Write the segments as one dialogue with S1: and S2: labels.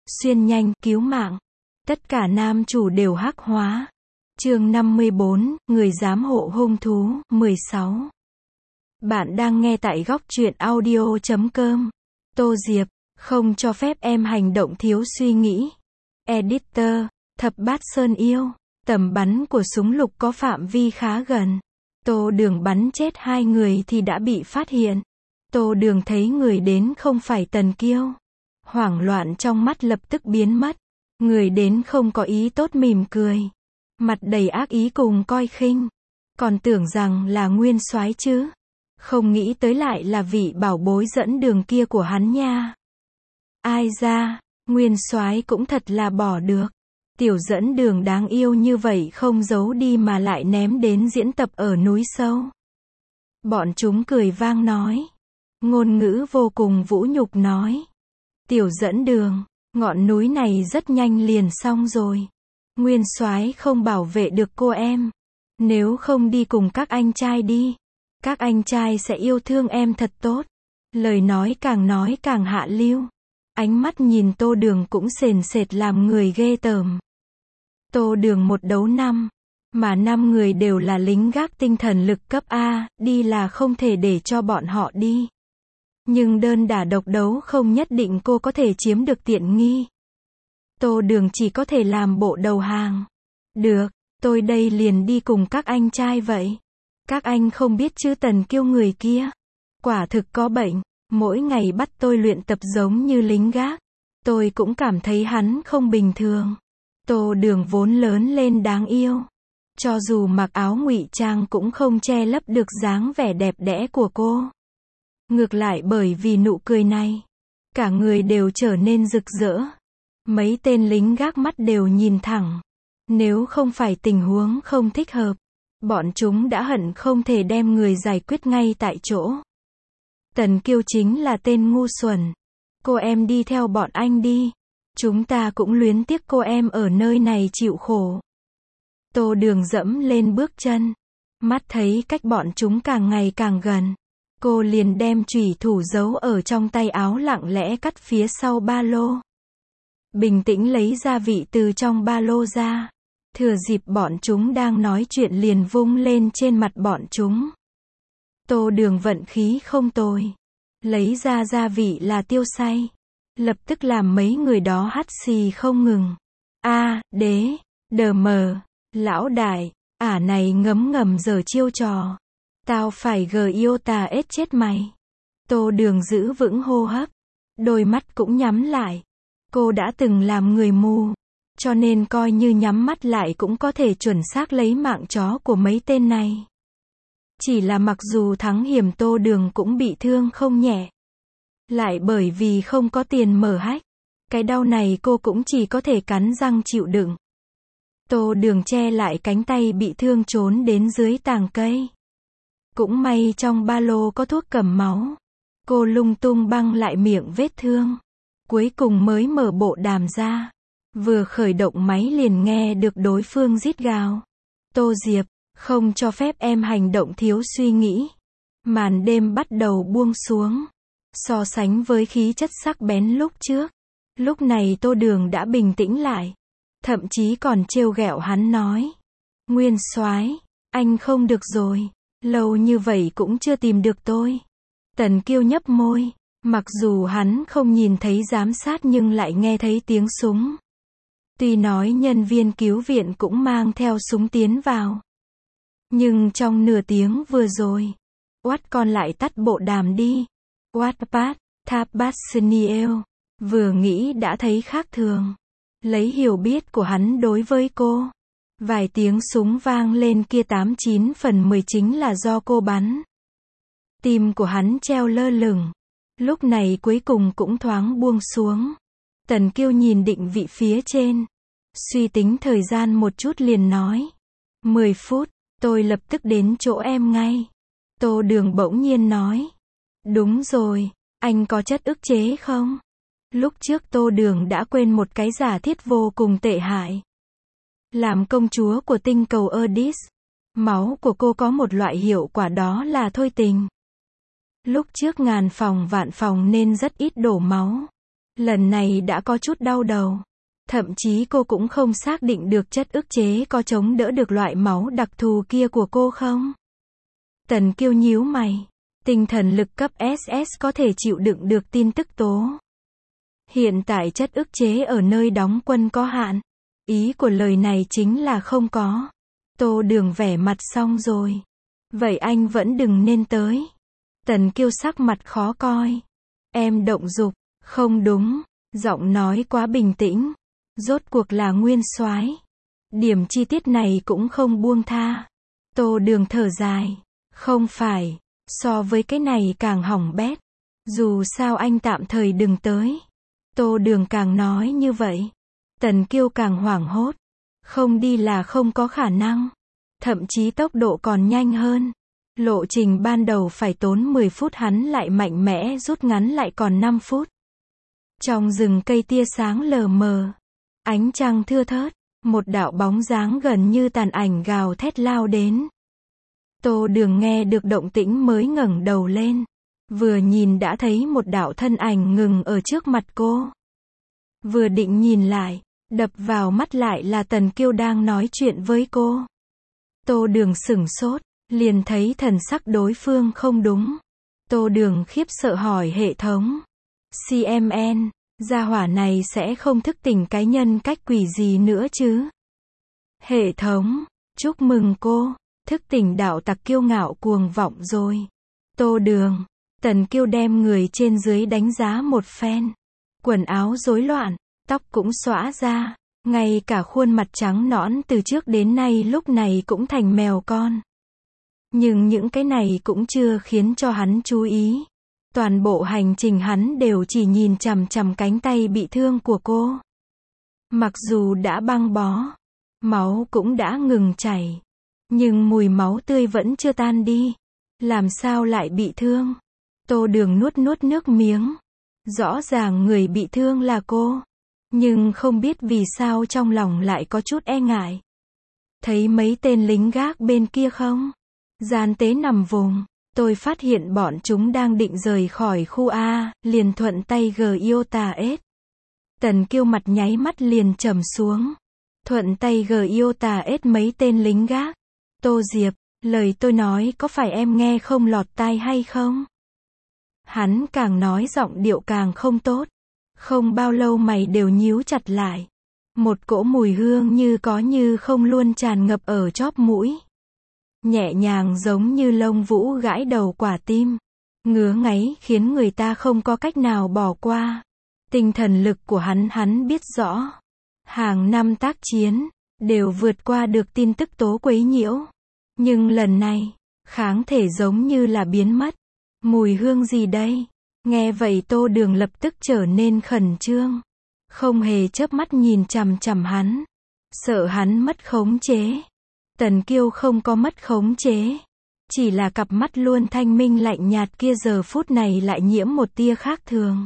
S1: xuyên nhanh, cứu mạng. Tất cả nam chủ đều hắc hóa. Chương 54, người giám hộ hung thú, 16. Bạn đang nghe tại góc truyện audio.com. Tô Diệp, không cho phép em hành động thiếu suy nghĩ. Editor, Thập Bát Sơn yêu. Tầm bắn của súng lục có phạm vi khá gần. Tô Đường bắn chết 2 người thì đã bị phát hiện. Tô Đường thấy người đến không phải Tần Kiêu. Hoảng loạn trong mắt lập tức biến mất. Người đến không có ý tốt mỉm cười. Mặt đầy ác ý cùng coi khinh. Còn tưởng rằng là Nguyên Soái chứ. Không nghĩ tới lại là vị bảo bối dẫn đường kia của hắn nha. Ai ra, Nguyên Soái cũng thật là bỏ được. Tiểu dẫn đường đáng yêu như vậy không giấu đi mà lại ném đến diễn tập ở núi sâu. Bọn chúng cười vang nói. Ngôn ngữ vô cùng vũ nhục nói. Tiểu dẫn đường, ngọn núi này rất nhanh liền xong rồi. Nguyên Soái không bảo vệ được cô em. Nếu không đi cùng các anh trai đi. Các anh trai sẽ yêu thương em thật tốt. Lời nói càng hạ lưu. Ánh mắt nhìn Tô Đường cũng sền sệt làm người ghê tởm. Tô Đường 1 đấu 5. Mà 5 người đều là lính gác tinh thần lực cấp A, đi là không thể để cho bọn họ đi. Nhưng đơn đả độc đấu không nhất định cô có thể chiếm được tiện nghi. Tô Đường chỉ có thể làm bộ đầu hàng. Được, tôi đây liền đi cùng các anh trai vậy. Các anh không biết chứ Tần Kiêu người kia. Quả thực có bệnh, mỗi ngày bắt tôi luyện tập giống như lính gác. Tôi cũng cảm thấy hắn không bình thường. Tô Đường vốn lớn lên đáng yêu. Cho dù mặc áo ngụy trang cũng không che lấp được dáng vẻ đẹp đẽ của cô. Ngược lại bởi vì nụ cười này, cả người đều trở nên rực rỡ. Mấy tên lính gác mắt đều nhìn thẳng. Nếu không phải tình huống không thích hợp, bọn chúng đã hận không thể đem người giải quyết ngay tại chỗ. Tần Kiêu chính là tên ngu xuẩn. Cô em đi theo bọn anh đi. Chúng ta cũng luyến tiếc cô em ở nơi này chịu khổ. Tô Đường dẫm lên bước chân. Mắt thấy cách bọn chúng càng ngày càng gần. Cô liền đem chủy thủ giấu ở trong tay áo lặng lẽ cắt phía sau ba lô. Bình tĩnh lấy gia vị từ trong ba lô ra. Thừa dịp bọn chúng đang nói chuyện liền vung lên trên mặt bọn chúng. Tô Đường vận khí không tồi. Lấy ra gia vị là tiêu xay. Lập tức làm mấy người đó hắt xì không ngừng. Đế, đờ mờ, lão đại, ả này ngấm ngầm giở chiêu trò. Tao phải Giota ết chết mày. Tô Đường giữ vững hô hấp. Đôi mắt cũng nhắm lại. Cô đã từng làm người mù. Cho nên coi như nhắm mắt lại cũng có thể chuẩn xác lấy mạng chó của mấy tên này. Chỉ là mặc dù thắng hiểm Tô Đường cũng bị thương không nhẹ. Lại bởi vì không có tiền mở hách. Cái đau này cô cũng chỉ có thể cắn răng chịu đựng. Tô Đường che lại cánh tay bị thương trốn đến dưới tàng cây. Cũng may trong ba lô có thuốc cầm máu. Cô lung tung băng lại miệng vết thương. Cuối cùng mới mở bộ đàm ra. Vừa khởi động máy liền nghe được đối phương rít gào. Tô Diệp, không cho phép em hành động thiếu suy nghĩ. Màn đêm bắt đầu buông xuống. So sánh với khí chất sắc bén lúc trước. Lúc này Tô Đường đã bình tĩnh lại. Thậm chí còn trêu ghẹo hắn nói. Nguyên Soái, anh không được rồi. Lâu như vậy cũng chưa tìm được tôi. Tần Kiêu nhấp môi. Mặc dù hắn không nhìn thấy giám sát nhưng lại nghe thấy tiếng súng. Tuy nói nhân viên cứu viện cũng mang theo súng tiến vào. Nhưng trong nửa tiếng vừa rồi. Oát con lại tắt bộ đàm đi. Wattpad, Thap Bát Sơn yêu. Vừa nghĩ đã thấy khác thường. Lấy hiểu biết của hắn đối với cô. Vài tiếng súng vang lên kia 89 phần 10 chính là do cô bắn. Tim của hắn treo lơ lửng. Lúc này cuối cùng cũng thoáng buông xuống. Tần Kiêu nhìn định vị phía trên. Suy tính thời gian một chút liền nói. 10 phút, tôi lập tức đến chỗ em ngay. Tô Đường bỗng nhiên nói. Đúng rồi, anh có chất ức chế không? Lúc trước Tô Đường đã quên một cái giả thiết vô cùng tệ hại. Làm công chúa của tinh cầu Erdis, máu của cô có một loại hiệu quả đó là thôi tình. Lúc trước ngàn phòng vạn phòng nên rất ít đổ máu. Lần này đã có chút đau đầu. Thậm chí cô cũng không xác định được chất ức chế có chống đỡ được loại máu đặc thù kia của cô không. Tần Kiêu nhíu mày. Tinh thần lực cấp SS có thể chịu đựng được tin tức tố. Hiện tại chất ức chế ở nơi đóng quân có hạn. Ý của lời này chính là không có. Tô Đường vẻ mặt xong rồi. Vậy anh vẫn đừng nên tới. Tần Kiêu sắc mặt khó coi. Em động dục. Không đúng. Giọng nói quá bình tĩnh. Rốt cuộc là nguyên soái. Điểm chi tiết này cũng không buông tha. Tô Đường thở dài. Không phải. So với cái này càng hỏng bét. Dù sao anh tạm thời đừng tới. Tô Đường càng nói như vậy. Tần Kiêu càng hoảng hốt. Không đi là không có khả năng. Thậm chí tốc độ còn nhanh hơn. Lộ trình ban đầu phải tốn 10 phút hắn lại mạnh mẽ rút ngắn lại còn 5 phút. Trong rừng cây tia sáng lờ mờ. Ánh trăng thưa thớt. Một đạo bóng dáng gần như tàn ảnh gào thét lao đến. Tô Đường nghe được động tĩnh mới ngẩng đầu lên. Vừa nhìn đã thấy một đạo thân ảnh ngừng ở trước mặt cô. Vừa định nhìn lại, đập vào mắt lại là Tần Kiêu đang nói chuyện với cô. Tô Đường sửng sốt, liền thấy thần sắc đối phương không đúng. Tô Đường khiếp sợ hỏi hệ thống. CMN, gia hỏa này sẽ không thức tỉnh cái nhân cách quỷ gì nữa chứ? Hệ thống, chúc mừng cô, thức tỉnh đạo tặc kiêu ngạo cuồng vọng rồi. Tô Đường, Tần Kiêu đem người trên dưới đánh giá một phen. Quần áo rối loạn, tóc cũng xõa ra, ngay cả khuôn mặt trắng nõn từ trước đến nay lúc này cũng thành mèo con. Nhưng những cái này cũng chưa khiến cho hắn chú ý. Toàn bộ hành trình hắn đều chỉ nhìn chằm chằm cánh tay bị thương của cô. Mặc dù đã băng bó, máu cũng đã ngừng chảy, nhưng mùi máu tươi vẫn chưa tan đi. Làm sao lại bị thương? Tô Đường nuốt nuốt nước miếng. Rõ ràng người bị thương là cô. Nhưng không biết vì sao trong lòng lại có chút e ngại. Thấy mấy tên lính gác bên kia không? Gian tế nằm vùng. Tôi phát hiện bọn chúng đang định rời khỏi khu A, liền thuận tay GIOTA-S. Tần Kiêu mặt nháy mắt liền trầm xuống. Thuận tay GIOTA-S mấy tên lính gác. Tô Diệp, lời tôi nói có phải em nghe không lọt tai hay không? Hắn càng nói giọng điệu càng không tốt. Không bao lâu mày đều nhíu chặt lại. Một cỗ mùi hương như có như không luôn tràn ngập ở chóp mũi. Nhẹ nhàng giống như lông vũ gãi đầu quả tim. Ngứa ngáy khiến người ta không có cách nào bỏ qua. Tinh thần lực của hắn biết rõ. Hàng năm tác chiến, đều vượt qua được tin tức tố quấy nhiễu. Nhưng lần này, kháng thể giống như là biến mất. Mùi hương gì đây? Nghe vậy Tô Đường lập tức trở nên khẩn trương. Không hề chớp mắt nhìn chằm chằm hắn. Sợ hắn mất khống chế. Tần Kiêu không có mất khống chế. Chỉ là cặp mắt luôn thanh minh lạnh nhạt kia giờ phút này lại nhiễm một tia khác thường.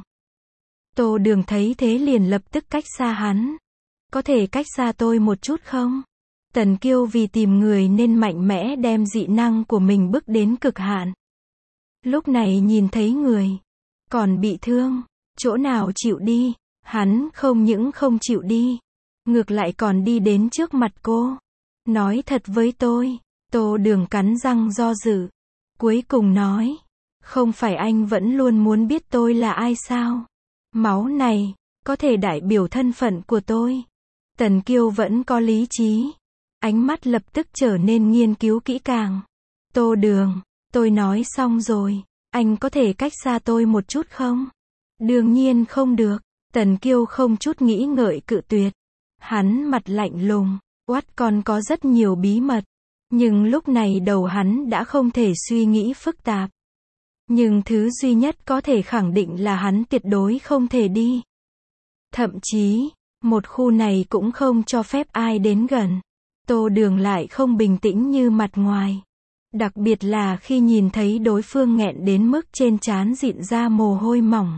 S1: Tô Đường thấy thế liền lập tức cách xa hắn. Có thể cách xa tôi một chút không? Tần Kiêu vì tìm người nên mạnh mẽ đem dị năng của mình bước đến cực hạn. Lúc này nhìn thấy người, còn bị thương, chỗ nào chịu đi, hắn không những không chịu đi, ngược lại còn đi đến trước mặt cô. Nói thật với tôi, Tô Đường cắn răng do dự. Cuối cùng nói, không phải anh vẫn luôn muốn biết tôi là ai sao? Máu này, có thể đại biểu thân phận của tôi. Tần Kiêu vẫn có lý trí. Ánh mắt lập tức trở nên nghiên cứu kỹ càng. Tô Đường, tôi nói xong rồi, anh có thể cách xa tôi một chút không? Đương nhiên không được. Tần Kiêu không chút nghĩ ngợi cự tuyệt. Hắn mặt lạnh lùng, oát còn có rất nhiều bí mật. Nhưng lúc này đầu hắn đã không thể suy nghĩ phức tạp. Nhưng thứ duy nhất có thể khẳng định là hắn tuyệt đối không thể đi. Thậm chí, một khu này cũng không cho phép ai đến gần. Tô Đường lại không bình tĩnh như mặt ngoài. Đặc biệt là khi nhìn thấy đối phương nghẹn đến mức trên trán dịn ra mồ hôi mỏng.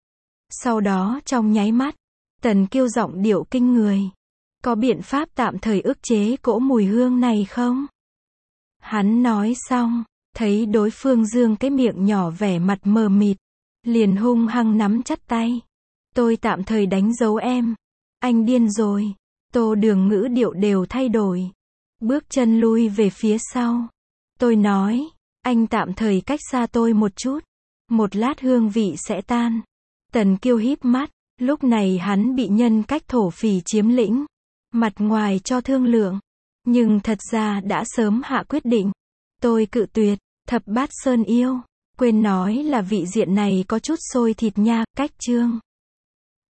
S1: Sau đó trong nháy mắt, Tần Kiêu giọng điệu kinh người. Có biện pháp tạm thời ức chế cỗ mùi hương này không? Hắn nói xong, thấy đối phương dương cái miệng nhỏ vẻ mặt mờ mịt. Liền hung hăng nắm chặt tay. Tôi tạm thời đánh dấu em. Anh điên rồi. Tô Đường ngữ điệu đều thay đổi. Bước chân lui về phía sau. Tôi nói, anh tạm thời cách xa tôi một chút. Một lát hương vị sẽ tan. Tần Kiêu híp mắt. Lúc này hắn bị nhân cách thổ phỉ chiếm lĩnh. Mặt ngoài cho thương lượng. Nhưng thật ra đã sớm hạ quyết định. Tôi cự tuyệt. Thập Bát Sơn yêu. Quên nói là vị diện này có chút sôi thịt nha, cách chương.